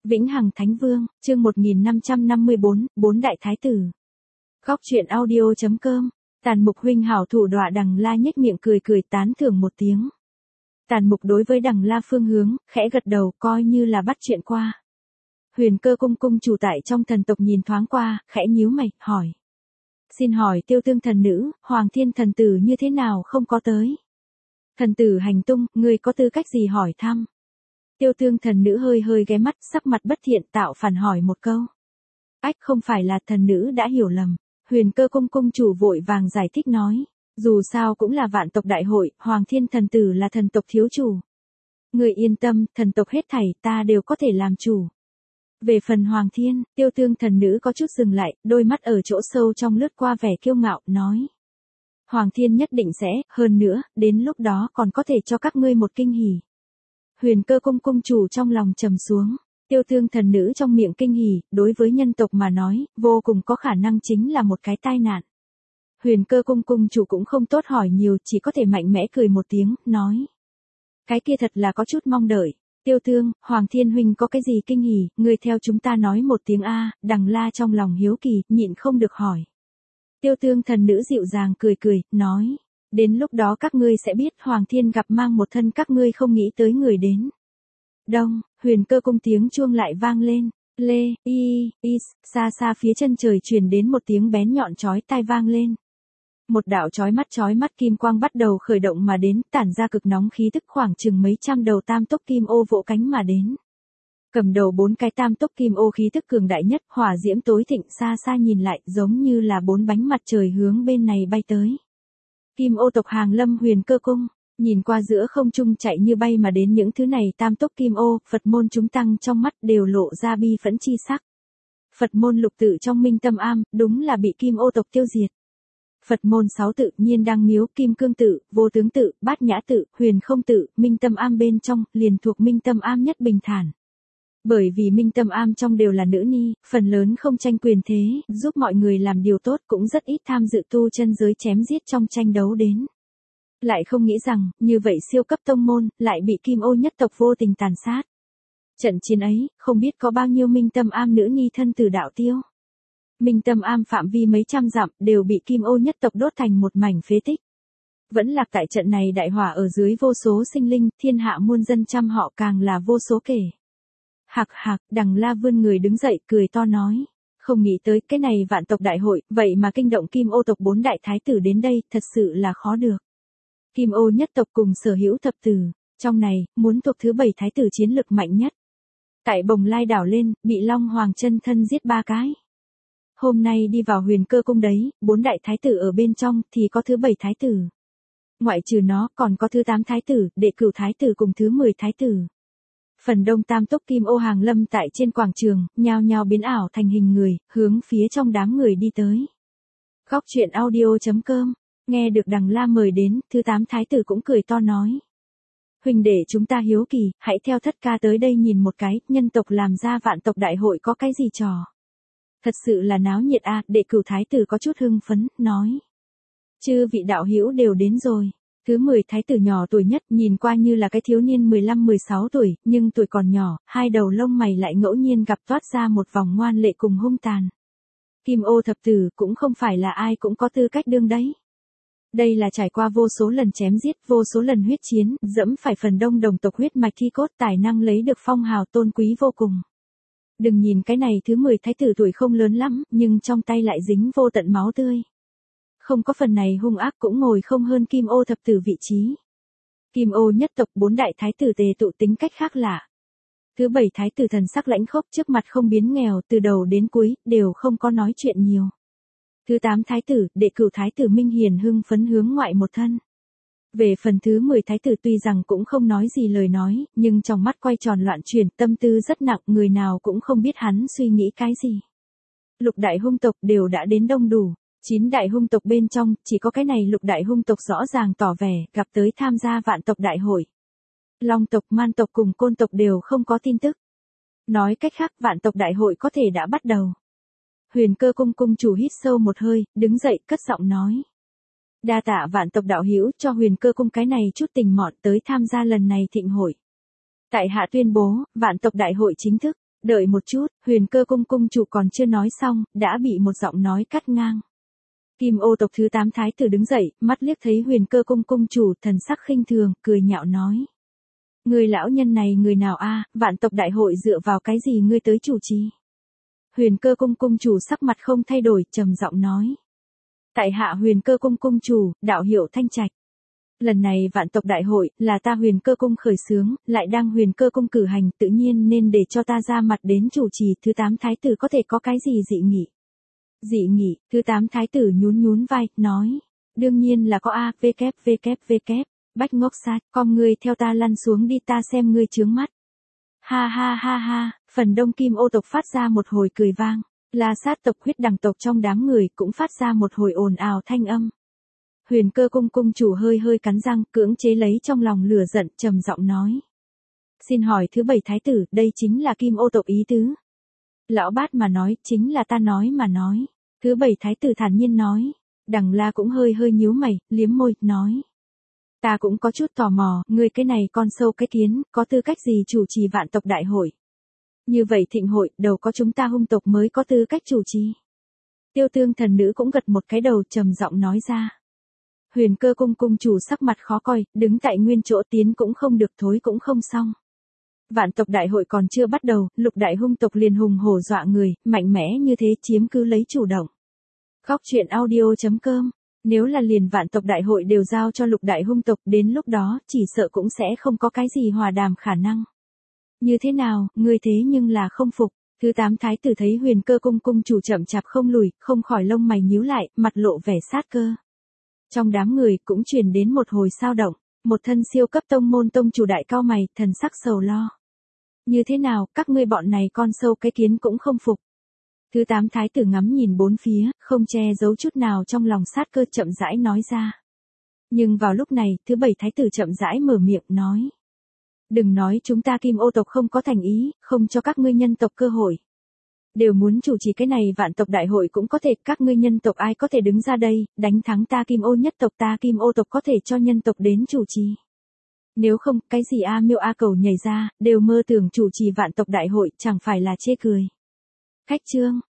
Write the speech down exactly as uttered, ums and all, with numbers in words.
Vĩnh Hằng Thánh Vương, chương một nghìn năm trăm năm mươi bốn, bốn đại thái tử. Góc truyện audio chấm com, Tàn Mục huynh hảo thủ đọa Đằng La nhếch miệng cười cười tán thưởng một tiếng. Tàn Mục đối với Đằng La phương hướng, khẽ gật đầu coi như là bắt chuyện qua. Huyền Cơ cung cung chủ tại trong thần tộc nhìn thoáng qua, khẽ nhíu mày, hỏi. Xin hỏi Tiêu Tương thần nữ, Hoàng Thiên thần tử như thế nào không có tới? Thần tử hành tung, ngươi có tư cách gì hỏi thăm? Tiêu Tương thần nữ hơi hơi ghé mắt, sắc mặt bất thiện tạo phản hỏi một câu. Ách, không phải là thần nữ đã hiểu lầm. Huyền Cơ cung cung chủ vội vàng giải thích nói. Dù sao cũng là vạn tộc đại hội, Hoàng Thiên thần tử là thần tộc thiếu chủ. Người yên tâm, thần tộc hết thảy ta đều có thể làm chủ. Về phần Hoàng Thiên, Tiêu Tương thần nữ có chút dừng lại, đôi mắt ở chỗ sâu trong lướt qua vẻ kiêu ngạo, nói. Hoàng Thiên nhất định sẽ, hơn nữa, đến lúc đó còn có thể cho các ngươi một kinh hỉ. Huyền Cơ cung cung chủ trong lòng trầm xuống, Tiêu Tương thần nữ trong miệng kinh hỉ, đối với nhân tộc mà nói, vô cùng có khả năng chính là một cái tai nạn. Huyền Cơ cung cung chủ cũng không tốt hỏi nhiều, chỉ có thể mạnh mẽ cười một tiếng, nói. Cái kia thật là có chút mong đợi. Tiêu Tương, Hoàng Thiên huynh có cái gì kinh hỉ, ngươi theo chúng ta nói một tiếng a. Đằng La trong lòng hiếu kỳ, nhịn không được hỏi. Tiêu Tương thần nữ dịu dàng cười cười, nói. Đến lúc đó các ngươi sẽ biết Hoàng Thiên gặp mang một thân các ngươi không nghĩ tới người đến. Đông, Huyền Cơ cung tiếng chuông lại vang lên. Lê, y, y, xa xa phía chân trời truyền đến một tiếng bén nhọn chói tai vang lên. Một đạo chói mắt chói mắt kim quang bắt đầu khởi động mà đến, tản ra cực nóng khí tức, khoảng chừng mấy trăm đầu tam tốc kim ô vỗ cánh mà đến. Cầm đầu bốn cái tam tốc kim ô khí tức cường đại nhất, hỏa diễm tối thịnh, xa xa nhìn lại giống như là bốn bánh mặt trời hướng bên này bay tới. Kim ô tộc hàng lâm Huyền Cơ cung, nhìn qua giữa không trung chạy như bay mà đến những thứ này tam tốc kim ô, Phật môn chúng tăng trong mắt đều lộ ra bi phẫn chi sắc. Phật môn lục tự trong Minh Tâm Am, đúng là bị kim ô tộc tiêu diệt. Phật môn sáu tự Nhiên Đăng Miếu, Kim Cương tự, Vô Tướng tự, Bát Nhã tự, Huyền Không tự, Minh Tâm Am bên trong, liền thuộc Minh Tâm Am nhất bình thản. Bởi vì Minh Tâm Am trong đều là nữ ni, phần lớn không tranh quyền thế, giúp mọi người làm điều tốt, cũng rất ít tham dự tu chân giới chém giết trong tranh đấu đến. Lại không nghĩ rằng, như vậy siêu cấp tông môn, lại bị kim ô nhất tộc vô tình tàn sát. Trận chiến ấy, không biết có bao nhiêu Minh Tâm Am nữ ni thân tử đạo tiêu. Minh Tâm Am phạm vi mấy trăm dặm, đều bị kim ô nhất tộc đốt thành một mảnh phế tích. Vẫn lạc tại trận này đại hỏa ở dưới vô số sinh linh, thiên hạ muôn dân trăm họ càng là vô số kể. Hạc hạc, Đằng La vươn người đứng dậy, cười to nói. Không nghĩ tới cái này vạn tộc đại hội, vậy mà kinh động kim ô tộc bốn đại thái tử đến đây, thật sự là khó được. Kim ô nhất tộc cùng sở hữu thập tử, trong này, muốn thuộc thứ bảy thái tử chiến lực mạnh nhất. Tại Bồng Lai đảo lên, bị Long Hoàng chân thân giết ba cái. Hôm nay đi vào Huyền Cơ cung đấy, bốn đại thái tử ở bên trong, thì có thứ bảy thái tử. Ngoại trừ nó, còn có thứ tám thái tử, đệ cửu thái tử cùng thứ mười thái tử. Phần đông tam tốc kim ô hàng lâm tại trên quảng trường, nhao nhao biến ảo thành hình người, hướng phía trong đám người đi tới. Góc truyện audio chấm com, nghe được Đằng La mời đến, thứ tám thái tử cũng cười to nói. Huynh đệ chúng ta hiếu kỳ, hãy theo thất ca tới đây nhìn một cái, nhân tộc làm ra vạn tộc đại hội có cái gì trò. Thật sự là náo nhiệt a. Đệ cửu thái tử có chút hưng phấn, nói. Chư vị đạo hữu đều đến rồi. Thứ mười thái tử nhỏ tuổi nhất, nhìn qua như là cái thiếu niên mười lăm mười sáu tuổi, nhưng tuổi còn nhỏ, hai đầu lông mày lại ngẫu nhiên gặp toát ra một vòng ngoan lệ cùng hung tàn. Kim ô thập tử cũng không phải là ai cũng có tư cách đương đấy. Đây là trải qua vô số lần chém giết, vô số lần huyết chiến, dẫm phải phần đông đồng tộc huyết mạch thi cốt, tài năng lấy được phong hào tôn quý vô cùng. Đừng nhìn cái này thứ mười thái tử tuổi không lớn lắm, nhưng trong tay lại dính vô tận máu tươi. Không có phần này hung ác cũng ngồi không hơn kim ô thập tử vị trí. Kim ô nhất tộc bốn đại thái tử tề tụ tính cách khác lạ. Thứ bảy thái tử thần sắc lãnh khốc, trước mặt không biến nghèo, từ đầu đến cuối, đều không có nói chuyện nhiều. Thứ tám thái tử, đệ cửu thái tử Minh Hiền hưng phấn hướng ngoại một thân. Về phần thứ mười thái tử tuy rằng cũng không nói gì lời nói, nhưng trong mắt quay tròn loạn chuyển, tâm tư rất nặng, người nào cũng không biết hắn suy nghĩ cái gì. Lục đại hung tộc đều đã đến đông đủ, chín đại hung tộc bên trong, chỉ có cái này lục đại hung tộc rõ ràng tỏ vẻ, gặp tới tham gia vạn tộc đại hội. Long tộc, man tộc cùng côn tộc đều không có tin tức. Nói cách khác, vạn tộc đại hội có thể đã bắt đầu. Huyền Cơ cung cung chủ hít sâu một hơi, đứng dậy, cất giọng nói. Đa tạ vạn tộc đạo hữu cho Huyền Cơ cung cái này chút tình mọn tới tham gia lần này thịnh hội. Tại hạ tuyên bố, vạn tộc đại hội chính thức. Đợi một chút, Huyền Cơ cung cung chủ còn chưa nói xong, đã bị một giọng nói cắt ngang. Kim Ô tộc thứ tám thái tử đứng dậy, mắt liếc thấy Huyền Cơ cung cung chủ, thần sắc khinh thường, cười nhạo nói. Người lão nhân này người nào a, vạn tộc đại hội dựa vào cái gì ngươi tới chủ trì? Huyền Cơ cung cung chủ sắc mặt không thay đổi, trầm giọng nói. Tại hạ Huyền Cơ cung cung chủ, đạo hiệu Thanh Trạch. Lần này vạn tộc đại hội, là ta Huyền Cơ cung khởi xướng, lại đang Huyền Cơ cung cử hành, tự nhiên nên để cho ta ra mặt đến chủ trì, thứ tám thái tử có thể có cái gì dị nghị. Dị nghị, thứ tám thái tử nhún nhún vai, nói. Đương nhiên là có a, v kép v kép v kép, bách ngốc sát, con ngươi theo ta lăn xuống đi ta xem ngươi chướng mắt. Ha ha ha ha, phần đông Kim Ô tộc phát ra một hồi cười vang, La Sát tộc Huyết Đằng tộc trong đám người cũng phát ra một hồi ồn ào thanh âm. Huyền Cơ cung cung chủ hơi hơi cắn răng, cưỡng chế lấy trong lòng lửa giận, trầm giọng nói. Xin hỏi thứ bảy thái tử, đây chính là Kim Ô tộc ý tứ. Lão bát mà nói, chính là ta nói mà nói. Thứ bảy thái tử thản nhiên nói. Đằng La cũng hơi hơi nhíu mày, liếm môi, nói. Ta cũng có chút tò mò, ngươi cái này con sâu cái kiến, có tư cách gì chủ trì vạn tộc đại hội? Như vậy thịnh hội, đầu có chúng ta hung tộc mới có tư cách chủ trì. Tiêu Tương thần nữ cũng gật một cái đầu, trầm giọng nói ra. Huyền Cơ cung cung chủ sắc mặt khó coi, đứng tại nguyên chỗ, tiến cũng không được, thối cũng không xong. Vạn tộc đại hội còn chưa bắt đầu, lục đại hung tộc liền hùng hổ dọa người, mạnh mẽ như thế chiếm cứ lấy chủ động. Góc truyện audio chấm com. Nếu là liền vạn tộc đại hội đều giao cho lục đại hung tộc, đến lúc đó, chỉ sợ cũng sẽ không có cái gì hòa đàm khả năng. Như thế nào, ngươi thế nhưng là không phục. Thứ tám thái tử thấy Huyền Cơ cung cung chủ chậm chạp không lùi, không khỏi lông mày nhíu lại, mặt lộ vẻ sát cơ. Trong đám người cũng truyền đến một hồi sao động, một thân siêu cấp tông môn tông chủ đại cao mày, thần sắc sầu lo. Như thế nào, các ngươi bọn này con sâu cái kiến cũng không phục. Thứ tám thái tử ngắm nhìn bốn phía, không che giấu chút nào trong lòng sát cơ, chậm rãi nói ra. Nhưng vào lúc này, thứ bảy thái tử chậm rãi mở miệng nói. Đừng nói chúng ta Kim Ô tộc không có thành ý, không cho các ngươi nhân tộc cơ hội. Đều muốn chủ trì cái này vạn tộc đại hội cũng có thể, các ngươi nhân tộc ai có thể đứng ra đây, đánh thắng ta Kim Ô nhất tộc, ta Kim Ô tộc có thể cho nhân tộc đến chủ trì. Nếu không, cái gì A Miêu A Cầu nhảy ra, đều mơ tưởng chủ trì vạn tộc đại hội, chẳng phải là chê cười. Khách chương.